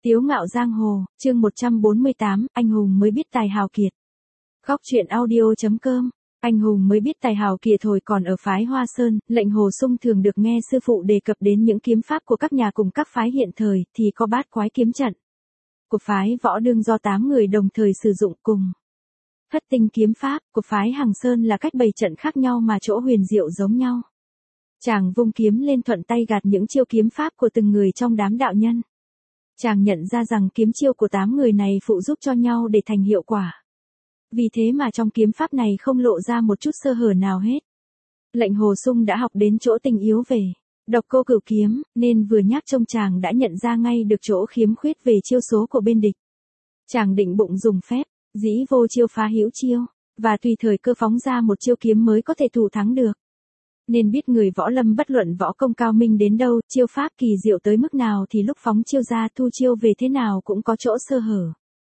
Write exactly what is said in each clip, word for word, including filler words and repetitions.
Tiếu ngạo giang hồ, chương một trăm bốn mươi tám, anh hùng mới biết tài hào kiệt. Góc truyện audio chấm com. Anh hùng mới biết tài hào kiệt hồi còn ở phái Hoa Sơn, Lệnh Hồ Sung thường được nghe sư phụ đề cập đến những kiếm pháp của các nhà cùng các phái hiện thời, thì có bát quái kiếm trận của phái Võ Đương do tám người đồng thời sử dụng cùng. Thất tinh kiếm pháp của phái Hằng Sơn là cách bày trận khác nhau mà chỗ huyền diệu giống nhau. Chàng vung kiếm lên thuận tay gạt những chiêu kiếm pháp của từng người trong đám đạo nhân. Chàng nhận ra rằng kiếm chiêu của tám người này phụ giúp cho nhau để thành hiệu quả. Vì thế mà trong kiếm pháp này không lộ ra một chút sơ hở nào hết. Lệnh Hồ Sung đã học đến chỗ tình yếu về độc cô cửu kiếm, nên vừa nhắc trông chàng đã nhận ra ngay được chỗ khiếm khuyết về chiêu số của bên địch. Chàng định bụng dùng phép, dĩ vô chiêu phá hữu chiêu, và tùy thời cơ phóng ra một chiêu kiếm mới có thể thủ thắng được. Nên biết người võ lâm bất luận võ công cao minh đến đâu, chiêu pháp kỳ diệu tới mức nào thì lúc phóng chiêu ra thu chiêu về thế nào cũng có chỗ sơ hở.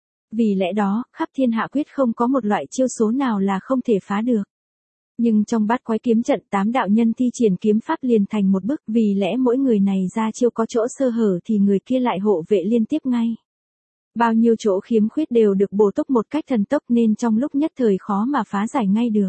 Vì lẽ đó, khắp thiên hạ quyết không có một loại chiêu số nào là không thể phá được. Nhưng trong bát quái kiếm trận, tám đạo nhân thi triển kiếm pháp liền thành một bức, vì lẽ mỗi người này ra chiêu có chỗ sơ hở thì người kia lại hộ vệ liên tiếp ngay. Bao nhiêu chỗ khiếm khuyết đều được bổ túc một cách thần tốc nên trong lúc nhất thời khó mà phá giải ngay được.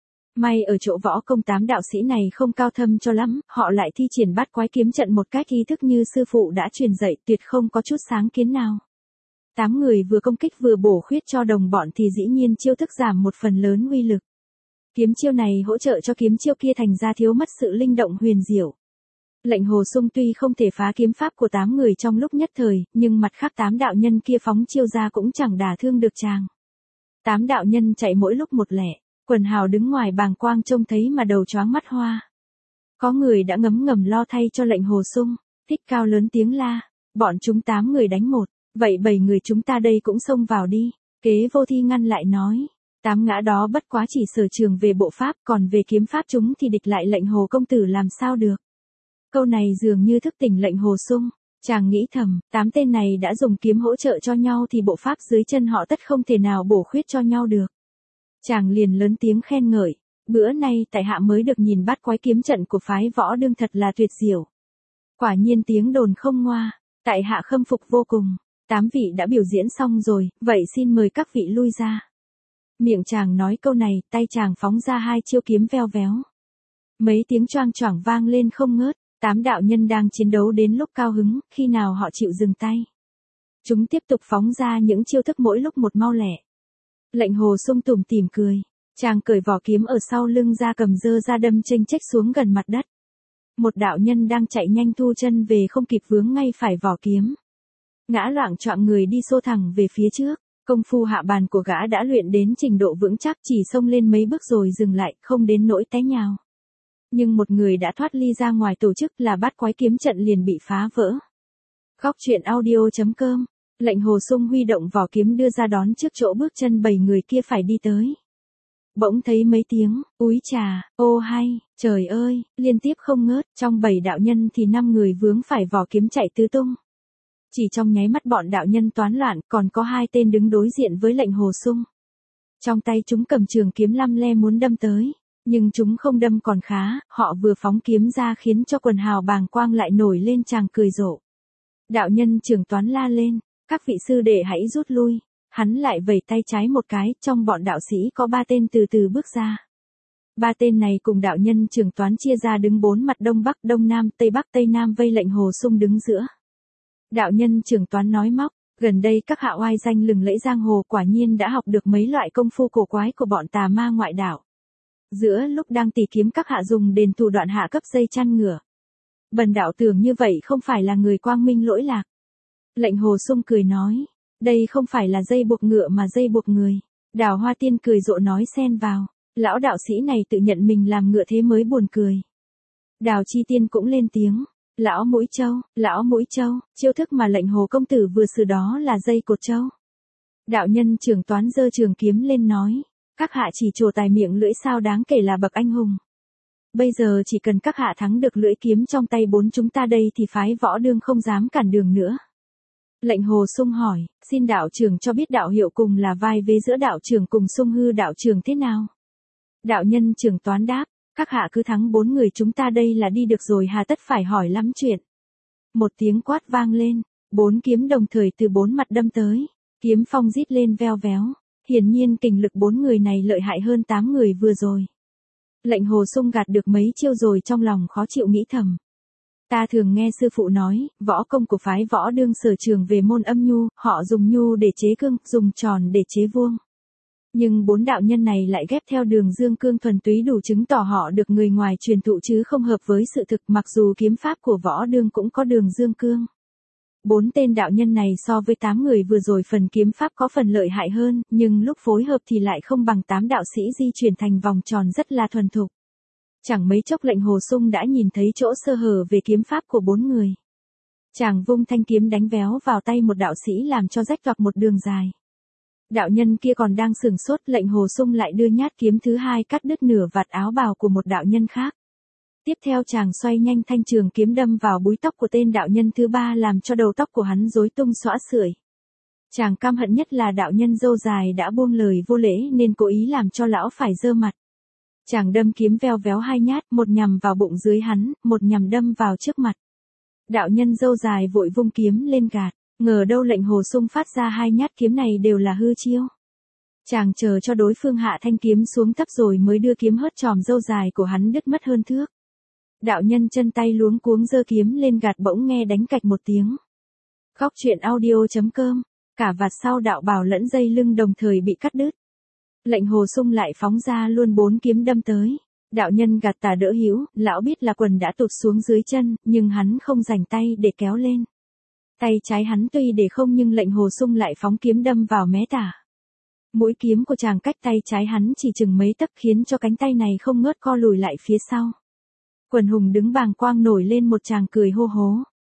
May ở chỗ võ công tám đạo sĩ này không cao thâm cho lắm, họ lại thi triển bát quái kiếm trận một cách ý thức như sư phụ đã truyền dạy, tuyệt không có chút sáng kiến nào. Tám người vừa công kích vừa bổ khuyết cho đồng bọn thì dĩ nhiên chiêu thức giảm một phần lớn uy lực. Kiếm chiêu này hỗ trợ cho kiếm chiêu kia thành ra thiếu mất sự linh động huyền diệu. Lệnh Hồ Sung tuy không thể phá kiếm pháp của tám người trong lúc nhất thời, nhưng mặt khác tám đạo nhân kia phóng chiêu ra cũng chẳng đả thương được chàng. Tám đạo nhân chạy mỗi lúc một lẻ. Quần hào đứng ngoài bàng quang trông thấy mà đầu choáng mắt hoa. Có người đã ngấm ngầm lo thay cho Lệnh Hồ Sung, thích cao lớn tiếng la, bọn chúng tám người đánh một, vậy bảy người chúng ta đây cũng xông vào đi. Kế Vô Thi ngăn lại nói, tám ngã đó bất quá chỉ sở trường về bộ pháp, còn về kiếm pháp chúng thì địch lại Lệnh Hồ công tử làm sao được. Câu này dường như thức tỉnh Lệnh Hồ Sung, chàng nghĩ thầm, tám tên này đã dùng kiếm hỗ trợ cho nhau thì bộ pháp dưới chân họ tất không thể nào bổ khuyết cho nhau được. Chàng liền lớn tiếng khen ngợi, bữa nay tại hạ mới được nhìn bát quái kiếm trận của phái Võ Đương thật là tuyệt diệu. Quả nhiên tiếng đồn không ngoa, tại hạ khâm phục vô cùng. Tám vị đã biểu diễn xong rồi, vậy xin mời các vị lui ra. Miệng chàng nói câu này, tay chàng phóng ra hai chiêu kiếm veo véo. Mấy tiếng choang choảng vang lên không ngớt, tám đạo nhân đang chiến đấu đến lúc cao hứng, khi nào họ chịu dừng tay. Chúng tiếp tục phóng ra những chiêu thức mỗi lúc một mau lẹ. Lệnh Hồ Sung tủm tỉm cười, chàng cởi vỏ kiếm ở sau lưng ra cầm dơ ra đâm chênh chếch xuống gần mặt đất. Một đạo nhân đang chạy nhanh thu chân về không kịp vướng ngay phải vỏ kiếm. Ngã loạng choạng người đi xô thẳng về phía trước, công phu hạ bàn của gã đã luyện đến trình độ vững chắc, chỉ xông lên mấy bước rồi dừng lại, không đến nỗi té nhào. Nhưng một người đã thoát ly ra ngoài tổ chức là bát quái kiếm trận liền bị phá vỡ. Góc truyện audio chấm com. Lệnh Hồ Sung huy động vỏ kiếm đưa ra đón trước chỗ bước chân bảy người kia phải đi tới. Bỗng thấy mấy tiếng, úi chà, ô hay, trời ơi, liên tiếp không ngớt, trong bảy đạo nhân thì năm người vướng phải vỏ kiếm chạy tứ tung. Chỉ trong nháy mắt bọn đạo nhân toán loạn, còn có hai tên đứng đối diện với Lệnh Hồ Sung. Trong tay chúng cầm trường kiếm lăm le muốn đâm tới, nhưng chúng không đâm còn khá, họ vừa phóng kiếm ra khiến cho quần hào bàng quang lại nổi lên chàng cười rộ. Đạo nhân trưởng toán la lên, các vị sư đệ hãy rút lui, hắn lại vẩy tay trái một cái, trong bọn đạo sĩ có ba tên từ từ bước ra. Ba tên này cùng đạo nhân trưởng toán chia ra đứng bốn mặt đông bắc, đông nam, tây bắc, tây nam vây Lệnh Hồ Sung đứng giữa. Đạo nhân trưởng toán nói móc, gần đây các hạ oai danh lừng lẫy giang hồ quả nhiên đã học được mấy loại công phu cổ quái của bọn tà ma ngoại đạo. Giữa lúc đang tỉ kiếm các hạ dùng đền thủ đoạn hạ cấp dây chăn ngựa. Bần đạo tưởng như vậy không phải là người quang minh lỗi lạc. Lệnh Hồ Sung cười nói, đây không phải là dây buộc ngựa mà dây buộc người. Đào Hoa Tiên cười rộ nói xen vào, lão đạo sĩ này tự nhận mình làm ngựa thế mới buồn cười. Đào Chi Tiên cũng lên tiếng, lão mũi trâu, lão mũi trâu, chiêu thức mà Lệnh Hồ công tử vừa sử đó là dây cột trâu. Đạo nhân trưởng toán giơ trường kiếm lên nói, các hạ chỉ trổ tài miệng lưỡi sao đáng kể là bậc anh hùng. Bây giờ chỉ cần các hạ thắng được lưỡi kiếm trong tay bốn chúng ta đây thì phái Võ Đương không dám cản đường nữa. Lệnh Hồ Sung hỏi, xin đạo trưởng cho biết đạo hiệu cùng là vai vế giữa đạo trưởng cùng Sung Hư đạo trưởng thế nào? Đạo nhân trưởng toán đáp, các hạ cứ thắng bốn người chúng ta đây là đi được rồi hà tất phải hỏi lắm chuyện. Một tiếng quát vang lên, Bốn kiếm đồng thời từ bốn mặt đâm tới. Kiếm phong rít lên veo véo. Hiển nhiên kình lực bốn người này lợi hại hơn tám người vừa rồi. Lệnh Hồ Sung gạt được mấy chiêu rồi trong lòng khó chịu nghĩ thầm. Ta thường nghe sư phụ nói, võ công của phái Võ Đương sở trường về môn âm nhu, họ dùng nhu để chế cương, dùng tròn để chế vuông. Nhưng bốn đạo nhân này lại ghép theo đường dương cương thuần túy đủ chứng tỏ họ được người ngoài truyền thụ chứ không hợp với sự thực, mặc dù kiếm pháp của Võ Đương cũng có đường dương cương. Bốn tên đạo nhân này so với tám người vừa rồi phần kiếm pháp có phần lợi hại hơn, nhưng lúc phối hợp thì lại không bằng tám đạo sĩ di chuyển thành vòng tròn rất là thuần thục. Chẳng mấy chốc Lệnh Hồ Sung đã nhìn thấy chỗ sơ hở về kiếm pháp của bốn người. Chàng vung thanh kiếm đánh véo vào tay một đạo sĩ làm cho rách toạc một đường dài. Đạo nhân kia còn đang sửng sốt, Lệnh Hồ Sung lại đưa nhát kiếm thứ hai cắt đứt nửa vạt áo bào của một đạo nhân khác. Tiếp theo chàng xoay nhanh thanh trường kiếm đâm vào búi tóc của tên đạo nhân thứ ba làm cho đầu tóc của hắn rối tung xõa xưởi. Chàng căm hận nhất là đạo nhân râu dài đã buông lời vô lễ nên cố ý làm cho lão phải dơ mặt. Chàng đâm kiếm veo véo hai nhát, một nhằm vào bụng dưới hắn, một nhằm đâm vào trước mặt. Đạo nhân râu dài vội vung kiếm lên gạt, ngờ đâu Lệnh Hồ Sung phát ra hai nhát kiếm này đều là hư chiêu. Chàng chờ cho đối phương hạ thanh kiếm xuống thấp rồi mới đưa kiếm hớt chòm râu dài của hắn đứt mất hơn thước. Đạo nhân chân tay luống cuống giơ kiếm lên gạt bỗng nghe đánh cạch một tiếng. Khóc chuyện audio chấm com, cả vạt sau đạo bào lẫn dây lưng đồng thời bị cắt đứt. Lệnh Hồ Sung lại phóng ra luôn bốn kiếm đâm tới. Đạo nhân gạt tà đỡ hữu, lão biết là quần đã tụt xuống dưới chân, nhưng hắn không dành tay để kéo lên. Tay trái hắn tuy để không nhưng Lệnh Hồ Sung lại phóng kiếm đâm vào mé tả. Mũi kiếm của chàng cách tay trái hắn chỉ chừng mấy tấc khiến cho cánh tay này không ngớt co lùi lại phía sau. Quần hùng đứng bàng quang nổi lên một tràng cười hô hố.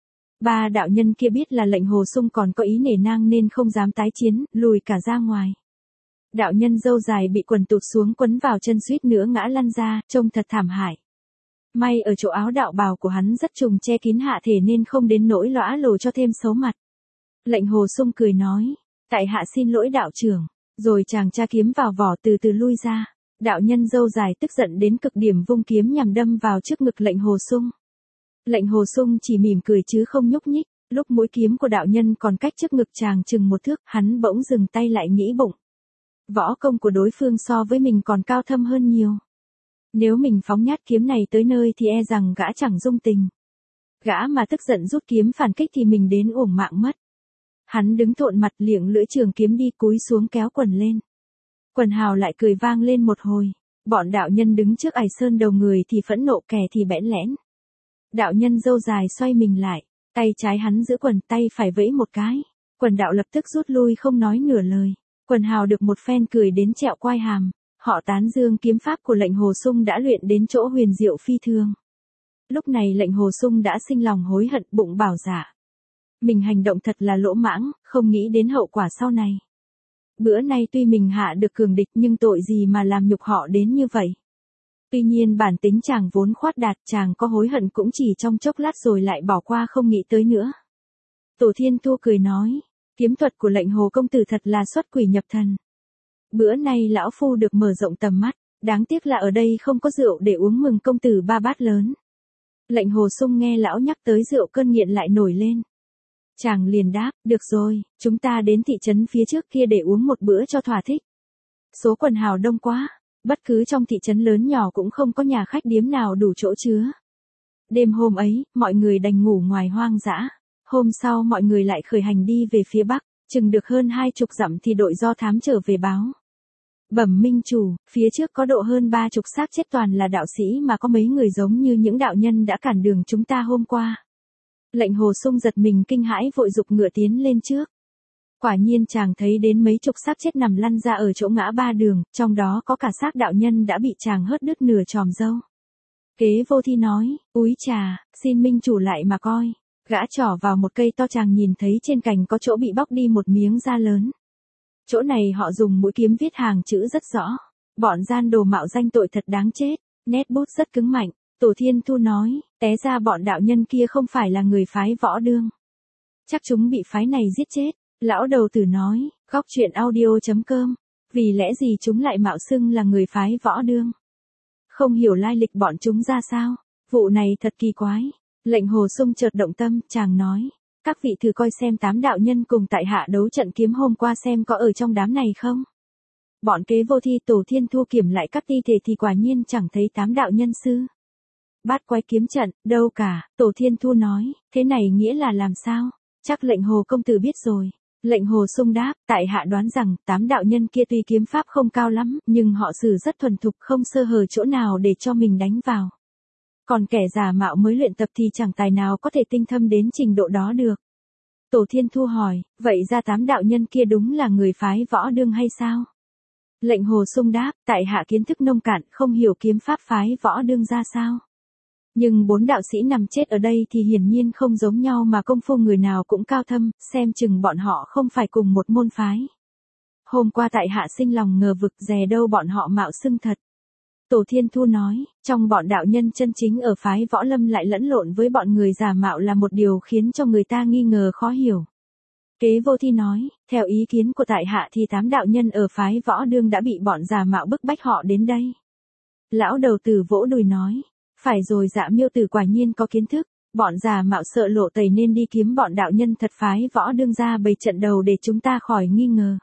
Ba đạo nhân kia biết là Lệnh Hồ Sung còn có ý nể nang nên không dám tái chiến, lùi cả ra ngoài. Đạo nhân râu dài bị quần tụt xuống quấn vào chân suýt nữa ngã lăn ra, trông thật thảm hại. May ở chỗ áo đạo bào của hắn rất trùng che kín hạ thể nên không đến nỗi lõa lồ cho thêm xấu mặt. Lệnh Hồ Sung cười nói, tại hạ xin lỗi đạo trưởng, rồi chàng tra kiếm vào vỏ từ từ lui ra. Đạo nhân râu dài tức giận đến cực điểm vung kiếm nhằm đâm vào trước ngực Lệnh Hồ Sung. Lệnh Hồ Sung chỉ mỉm cười chứ không nhúc nhích, lúc mũi kiếm của đạo nhân còn cách trước ngực chàng chừng một thước, hắn bỗng dừng tay lại nghĩ bụng. Võ công của đối phương so với mình còn cao thâm hơn nhiều. Nếu mình phóng nhát kiếm này tới nơi thì e rằng gã chẳng dung tình. Gã mà tức giận rút kiếm phản kích thì mình đến uổng mạng mất. Hắn đứng thộn mặt liệng lưỡi trường kiếm đi cúi xuống kéo quần lên. Quần hào lại cười vang lên một hồi. Bọn đạo nhân đứng trước ải sơn đầu người thì phẫn nộ, kẻ thì bẽn lẽn. Đạo nhân râu dài xoay mình lại, tay trái hắn giữ quần, tay phải vẫy một cái. Quần đạo lập tức rút lui không nói nửa lời. Quần hào được một phen cười đến trẹo quai hàm. Họ tán dương kiếm pháp của Lệnh Hồ Sung đã luyện đến chỗ huyền diệu phi thường. Lúc này Lệnh Hồ Sung đã sinh lòng hối hận, bụng bảo dạ. Mình hành động thật là lỗ mãng, không nghĩ đến hậu quả sau này. Bữa nay tuy mình hạ được cường địch nhưng tội gì mà làm nhục họ đến như vậy. Tuy nhiên bản tính chàng vốn khoát đạt, chàng có hối hận cũng chỉ trong chốc lát rồi lại bỏ qua không nghĩ tới nữa. Tổ Thiên Thu cười nói, kiếm thuật của Lệnh Hồ công tử thật là xuất quỷ nhập thần. Bữa nay lão phu được mở rộng tầm mắt, đáng tiếc là ở đây không có rượu để uống mừng công tử ba bát lớn. Lệnh Hồ Sung nghe lão nhắc tới rượu cơn nghiện lại nổi lên. Chàng liền đáp, được rồi, chúng ta đến thị trấn phía trước kia để uống một bữa cho thỏa thích. Số quần hào đông quá, bất cứ trong thị trấn lớn nhỏ cũng không có nhà khách điếm nào đủ chỗ chứa. Đêm hôm ấy, mọi người đành ngủ ngoài hoang dã. Hôm sau mọi người lại khởi hành đi về phía bắc, chừng được hơn hai chục dặm thì đội do thám trở về báo. Bẩm minh chủ, phía trước có độ hơn ba chục xác chết toàn là đạo sĩ mà có mấy người giống như những đạo nhân đã cản đường chúng ta hôm qua. Lệnh Hồ Sung giật mình kinh hãi vội giục ngựa tiến lên trước. Quả nhiên chàng thấy đến mấy chục xác chết nằm lăn ra ở chỗ ngã ba đường, trong đó có cả xác đạo nhân đã bị chàng hớt đứt nửa chòm râu. Kế Vô Thi nói, úi trà, xin minh chủ lại mà coi. Gã trỏ vào một cây to, chàng nhìn thấy trên cành có chỗ bị bóc đi một miếng da lớn. Chỗ này họ dùng mũi kiếm viết hàng chữ rất rõ. Bọn gian đồ mạo danh tội thật đáng chết, nét bút rất cứng mạnh. Tổ Thiên Thu nói, té ra bọn đạo nhân kia không phải là người phái Võ Đương. Chắc chúng bị phái này giết chết. Lão đầu tử nói, khóc chuyện audio chấm com, vì lẽ gì chúng lại mạo xưng là người phái Võ Đương. Không hiểu lai lịch bọn chúng ra sao, vụ này thật kỳ quái. Lệnh Hồ Sung chợt động tâm, chàng nói, các vị thử coi xem tám đạo nhân cùng tại hạ đấu trận kiếm hôm qua xem có ở trong đám này không. Bọn kế vô thi Tổ Thiên Thu kiểm lại các thi thể thì quả nhiên chẳng thấy tám đạo nhân sư. Bát quái kiếm trận, đâu cả, Tổ Thiên Thu nói, thế này nghĩa là làm sao? Chắc lệnh Hồ công tử biết rồi. Lệnh Hồ Sung đáp, tại hạ đoán rằng, tám đạo nhân kia tuy kiếm pháp không cao lắm, nhưng họ sử rất thuần thục không sơ hở chỗ nào để cho mình đánh vào. Còn kẻ giả mạo mới luyện tập thì chẳng tài nào có thể tinh thâm đến trình độ đó được. Tổ Thiên Thu hỏi, vậy ra tám đạo nhân kia đúng là người phái Võ Đương hay sao? Lệnh Hồ Sung đáp, tại hạ kiến thức nông cạn, không hiểu kiếm pháp phái Võ Đương ra sao. Nhưng bốn đạo sĩ nằm chết ở đây thì hiển nhiên không giống nhau mà công phu người nào cũng cao thâm, xem chừng bọn họ không phải cùng một môn phái. Hôm qua tại hạ sinh lòng ngờ vực, dè đâu bọn họ mạo xưng thật. Tổ Thiên Thu nói, trong bọn đạo nhân chân chính ở phái Võ Lâm lại lẫn lộn với bọn người giả mạo là một điều khiến cho người ta nghi ngờ khó hiểu. Kế vô thi nói, theo ý kiến của tại hạ thì tám đạo nhân ở phái Võ Đương đã bị bọn giả mạo bức bách họ đến đây. Lão đầu tử vỗ đùi nói, phải rồi, Dạ Miêu tử quả nhiên có kiến thức, bọn giả mạo sợ lộ tẩy nên đi kiếm bọn đạo nhân thật phái Võ Đương ra bày trận đầu để chúng ta khỏi nghi ngờ.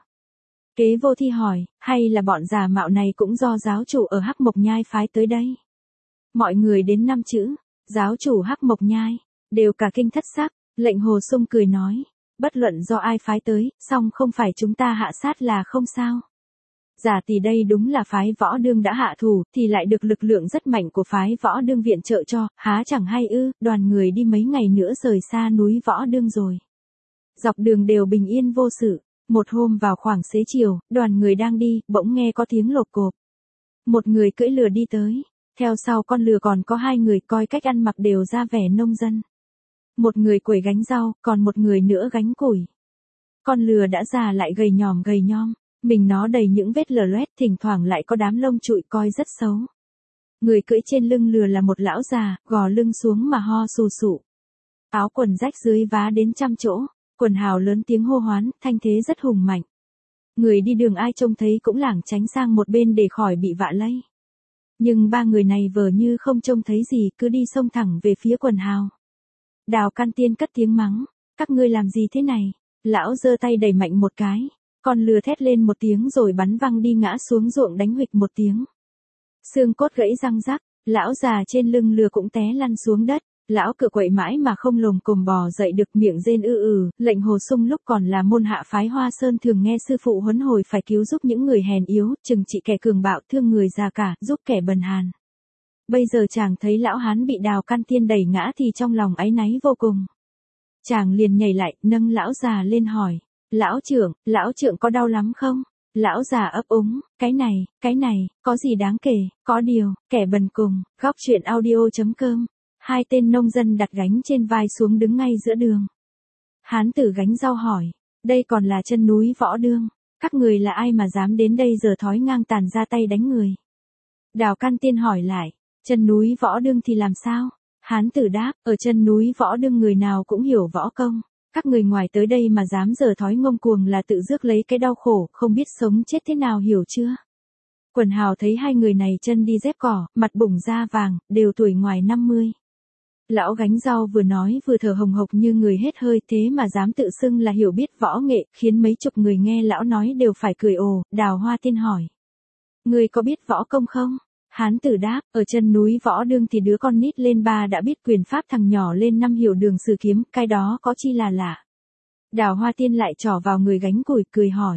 Kế vô thi hỏi, hay là bọn giả mạo này cũng do giáo chủ ở Hắc Mộc Nhai phái tới đây? Mọi người đến năm chữ, giáo chủ Hắc Mộc Nhai, đều cả kinh thất sắc. Lệnh Hồ Sung cười nói, bất luận do ai phái tới, song không phải chúng ta hạ sát là không sao. Giả tỷ đây đúng là phái Võ Đương đã hạ thủ, thì lại được lực lượng rất mạnh của phái Võ Đương viện trợ cho, há chẳng hay ư? Đoàn người đi mấy ngày nữa rời xa núi Võ Đương rồi. Dọc đường đều bình yên vô sự. Một hôm vào khoảng xế chiều, đoàn người đang đi, bỗng nghe có tiếng lộp cộp. Một người cưỡi lừa đi tới, theo sau con lừa còn có hai người coi cách ăn mặc đều ra vẻ nông dân. Một người quẩy gánh rau, còn một người nữa gánh củi. Con lừa đã già lại gầy nhòm gầy nhom, mình nó đầy những vết lở loét, thỉnh thoảng lại có đám lông trụi coi rất xấu. Người cưỡi trên lưng lừa là một lão già, gò lưng xuống mà ho sù sụ. Áo quần rách dưới vá đến trăm chỗ. Quần hào lớn tiếng hô hoán, thanh thế rất hùng mạnh. Người đi đường ai trông thấy cũng lảng tránh sang một bên để khỏi bị vạ lây. Nhưng ba người này vờ như không trông thấy gì, cứ đi xông thẳng về phía quần hào. Đào Căn Tiên cất tiếng mắng, các ngươi làm gì thế này? Lão giơ tay đẩy mạnh một cái, con lừa thét lên một tiếng rồi bắn văng đi ngã xuống ruộng đánh huỵch một tiếng. Xương cốt gãy răng rắc, lão già trên lưng lừa cũng té lăn xuống đất. Lão cựa quậy mãi mà không lồm cồm bò dậy được, miệng rên ư ừ. Lệnh Hồ Sung lúc còn là môn hạ phái Hoa Sơn thường nghe sư phụ huấn hồi phải cứu giúp những người hèn yếu, trừng trị kẻ cường bạo, thương người già cả, giúp kẻ bần hàn. Bây giờ chàng thấy lão hán bị Đào Căn Tiên đẩy ngã thì trong lòng áy náy vô cùng. Chàng liền nhảy lại, nâng lão già lên hỏi, lão trưởng, lão trưởng có đau lắm không? Lão già ấp úng, cái này, cái này, có gì đáng kể, có điều, kẻ bần cùng. Góc truyện audio chấm com. Hai tên nông dân đặt gánh trên vai xuống đứng ngay giữa đường. Hán tử gánh rau hỏi, đây còn là chân núi Võ Đương, các người là ai mà dám đến đây giờ thói ngang tàn ra tay đánh người? Đào Căn Tiên hỏi lại, chân núi Võ Đương thì làm sao? Hán tử đáp, ở chân núi Võ Đương người nào cũng hiểu võ công, các người ngoài tới đây mà dám giờ thói ngông cuồng là tự rước lấy cái đau khổ, không biết sống chết thế nào, hiểu chưa? Quần hào thấy hai người này chân đi dép cỏ, mặt bủng da vàng, đều tuổi ngoài năm mươi. Lão gánh rau vừa nói vừa thở hồng hộc như người hết hơi, thế mà dám tự xưng là hiểu biết võ nghệ, khiến mấy chục người nghe lão nói đều phải cười ồ. Đào Hoa Tiên hỏi, người có biết võ công không? Hán tử đáp, ở chân núi Võ Đương thì đứa con nít lên ba đã biết quyền pháp, thằng nhỏ lên năm hiểu đường sử kiếm, cái đó có chi là lạ. Đào Hoa Tiên lại trỏ vào người gánh củi, cười hỏi,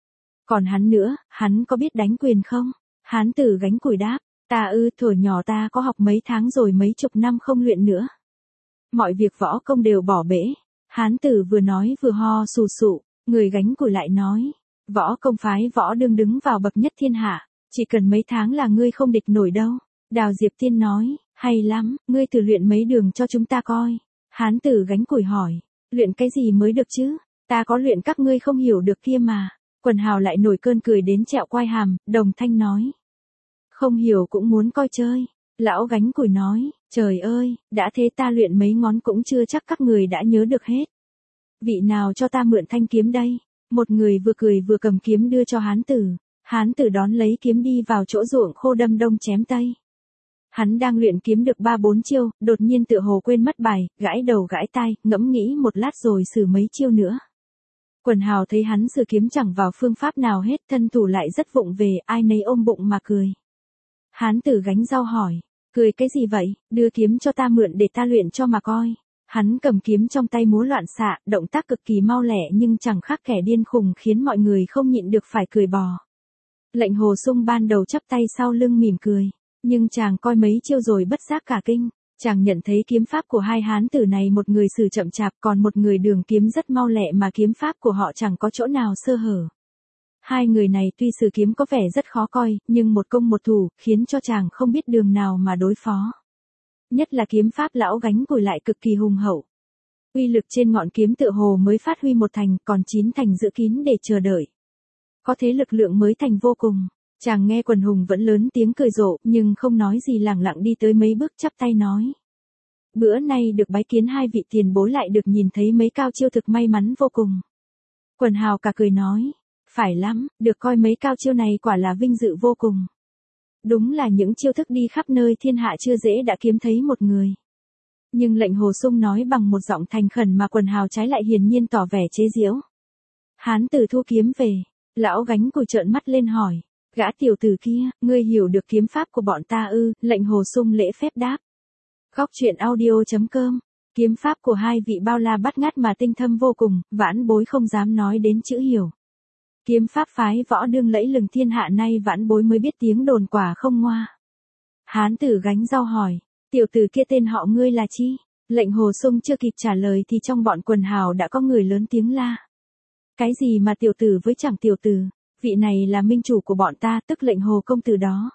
còn hắn nữa, hắn có biết đánh quyền không? Hán tử gánh củi đáp, ta ư, thuở nhỏ ta có học mấy tháng rồi mấy chục năm không luyện nữa. Mọi việc võ công đều bỏ bể. Hán tử vừa nói vừa ho sù sụ, người gánh củi lại nói, võ công phái Võ Đương đứng vào bậc nhất thiên hạ, chỉ cần mấy tháng là ngươi không địch nổi đâu. Đào Diệp Tiên nói, hay lắm, ngươi thử luyện mấy đường cho chúng ta coi. Hán tử gánh củi hỏi, luyện cái gì mới được chứ? Ta có luyện các ngươi không hiểu được kia mà. Quần hào lại nổi cơn cười đến trẹo quai hàm, đồng thanh nói, không hiểu cũng muốn coi chơi. Lão gánh củi nói, trời ơi, đã thế ta luyện mấy ngón cũng chưa chắc các người đã nhớ được hết. Vị nào cho ta mượn thanh kiếm đây? Một người vừa cười vừa cầm kiếm đưa cho hán tử. Hán tử đón lấy kiếm đi vào chỗ ruộng khô đâm đông chém tây. Hắn đang luyện kiếm được ba bốn chiêu, đột nhiên tựa hồ quên mất bài, gãi đầu gãi tai, ngẫm nghĩ một lát rồi sử mấy chiêu nữa. Quần hào thấy hắn sử kiếm chẳng vào phương pháp nào hết, thân thủ lại rất vụng về, ai nấy ôm bụng mà cười. Hán tử gánh rau hỏi, cười cái gì vậy, đưa kiếm cho ta mượn để ta luyện cho mà coi. Hắn cầm kiếm trong tay múa loạn xạ, động tác cực kỳ mau lẹ nhưng chẳng khác kẻ điên khùng, khiến mọi người không nhịn được phải cười bò. Lệnh Hồ Xung ban đầu chắp tay sau lưng mỉm cười, nhưng chàng coi mấy chiêu rồi bất giác cả kinh. Chàng nhận thấy kiếm pháp của hai hán tử này, một người sử chậm chạp còn một người đường kiếm rất mau lẹ, mà kiếm pháp của họ chẳng có chỗ nào sơ hở. Hai người này tuy sử kiếm có vẻ rất khó coi, nhưng một công một thủ, khiến cho chàng không biết đường nào mà đối phó. Nhất là kiếm pháp lão gánh cùi lại cực kỳ hùng hậu. Uy lực trên ngọn kiếm tựa hồ mới phát huy một thành, còn chín thành giữ kín để chờ đợi. Có thế lực lượng mới thành vô cùng. Chàng nghe quần hùng vẫn lớn tiếng cười rộ, nhưng không nói gì, lẳng lặng đi tới mấy bước chắp tay nói. Bữa nay được bái kiến hai vị tiền bối, lại được nhìn thấy mấy cao chiêu, thực may mắn vô cùng. Quần hào cả cười nói, phải lắm, được coi mấy cao chiêu này quả là vinh dự vô cùng. Đúng là những chiêu thức đi khắp nơi thiên hạ chưa dễ đã kiếm thấy một người. Nhưng Lệnh Hồ Xung nói bằng một giọng thành khẩn mà quần hào trái lại hiển nhiên tỏ vẻ chế giễu. Hán tử thu kiếm về, lão gánh cùi trợn mắt lên hỏi, gã tiểu tử kia, ngươi hiểu được kiếm pháp của bọn ta ư? Lệnh Hồ Xung lễ phép đáp. Góc truyện audio chấm com. Kiếm pháp của hai vị bao la bắt ngát mà tinh thâm vô cùng, vãn bối không dám nói đến chữ hiểu. Kiếm pháp phái võ đương lẫy lừng thiên hạ, nay vãn bối mới biết tiếng đồn quả không ngoa. Hán tử gánh rau hỏi, tiểu tử kia tên họ ngươi là chi? Lệnh Hồ Xung chưa kịp trả lời thì trong bọn quần hào đã có người lớn tiếng la. Cái gì mà tiểu tử với chẳng tiểu tử, vị này là minh chủ của bọn ta, tức Lệnh Hồ công tử đó.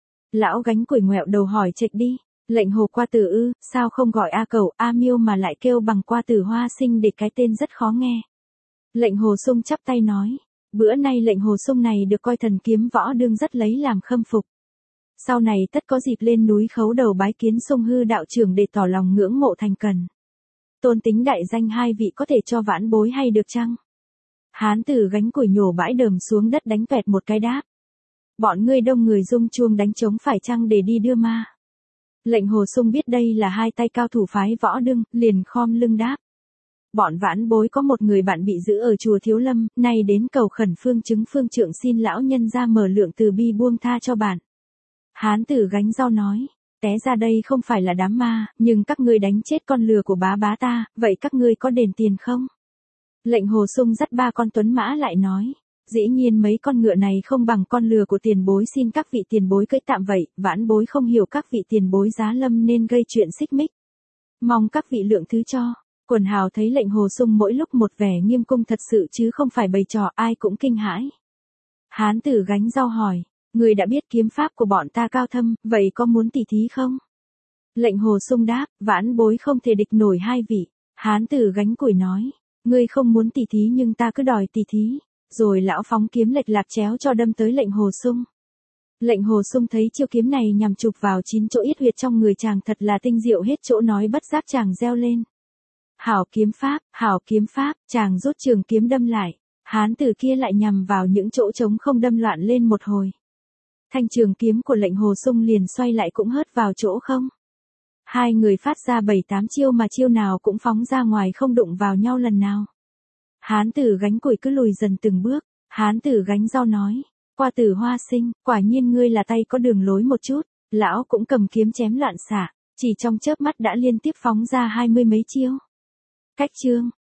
Lão gánh cùi ngoẹo đầu hỏi chệch đi, Lệnh Hồ qua tử ư? Sao không gọi A Cẩu, A Miêu mà lại kêu bằng qua tử Hoa Sinh, để cái tên rất khó nghe. Lệnh Hồ Xung chắp tay nói, bữa nay Lệnh Hồ Xung này được coi thần kiếm võ đương rất lấy làm khâm phục. Sau này tất có dịp lên núi khấu đầu bái kiến Xung hư đạo trưởng để tỏ lòng ngưỡng mộ thành cần. Tôn tính đại danh hai vị có thể cho vãn bối hay được chăng? Hán tử gánh cùi nhổ bãi đờm xuống đất đánh vẹt một cái đáp. Bọn ngươi đông người rung chuông đánh trống phải chăng để đi đưa ma? Lệnh Hồ Xung biết đây là hai tay cao thủ phái võ đương, liền khom lưng đáp. Bọn vãn bối có một người bạn bị giữ ở chùa Thiếu Lâm, nay đến cầu khẩn phương chứng phương trượng xin lão nhân ra mở lượng từ bi buông tha cho bạn. Hán tử gánh rau nói, té ra đây không phải là đám ma, nhưng các ngươi đánh chết con lừa của bá bá ta, vậy các ngươi có đền tiền không? Lệnh Hồ Xung dắt ba con tuấn mã lại nói, dĩ nhiên mấy con ngựa này không bằng con lừa của tiền bối, xin các vị tiền bối cưỡi tạm vậy, vãn bối không hiểu các vị tiền bối giá lâm nên gây chuyện xích mích. Mong các vị lượng thứ cho. Quần hào thấy Lệnh Hồ Xung mỗi lúc một vẻ nghiêm cung thật sự chứ không phải bày trò, ai cũng kinh hãi. Hán tử gánh rau hỏi, người đã biết kiếm pháp của bọn ta cao thâm, vậy có muốn tỉ thí không? Lệnh Hồ Xung đáp, vãn bối không thể địch nổi hai vị. Hán tử gánh cùi nói, ngươi không muốn tỉ thí nhưng ta cứ đòi tỉ thí. Rồi lão phóng kiếm lệch lạc chéo cho đâm tới Lệnh Hồ Xung. Lệnh Hồ Xung thấy chiêu kiếm này nhằm chụp vào chín chỗ yết huyệt trong người chàng thật là tinh diệu hết chỗ nói, bất giác chàng reo lên. Hảo kiếm pháp, hảo kiếm pháp, chàng rút trường kiếm đâm lại. Hán tử kia lại nhằm vào những chỗ trống không đâm loạn lên một hồi. Thanh trường kiếm của Lệnh Hồ Xung liền xoay lại cũng hớt vào chỗ không. Hai người phát ra bảy tám chiêu mà chiêu nào cũng phóng ra ngoài, không đụng vào nhau lần nào. Hán tử gánh cùi cứ lùi dần từng bước. Hán tử gánh rau nói, qua tử Hoa Sinh, quả nhiên ngươi là tay có đường lối một chút. Lão cũng cầm kiếm chém loạn xạ, chỉ trong chớp mắt đã liên tiếp phóng ra hai mươi mấy chiêu. Cách chương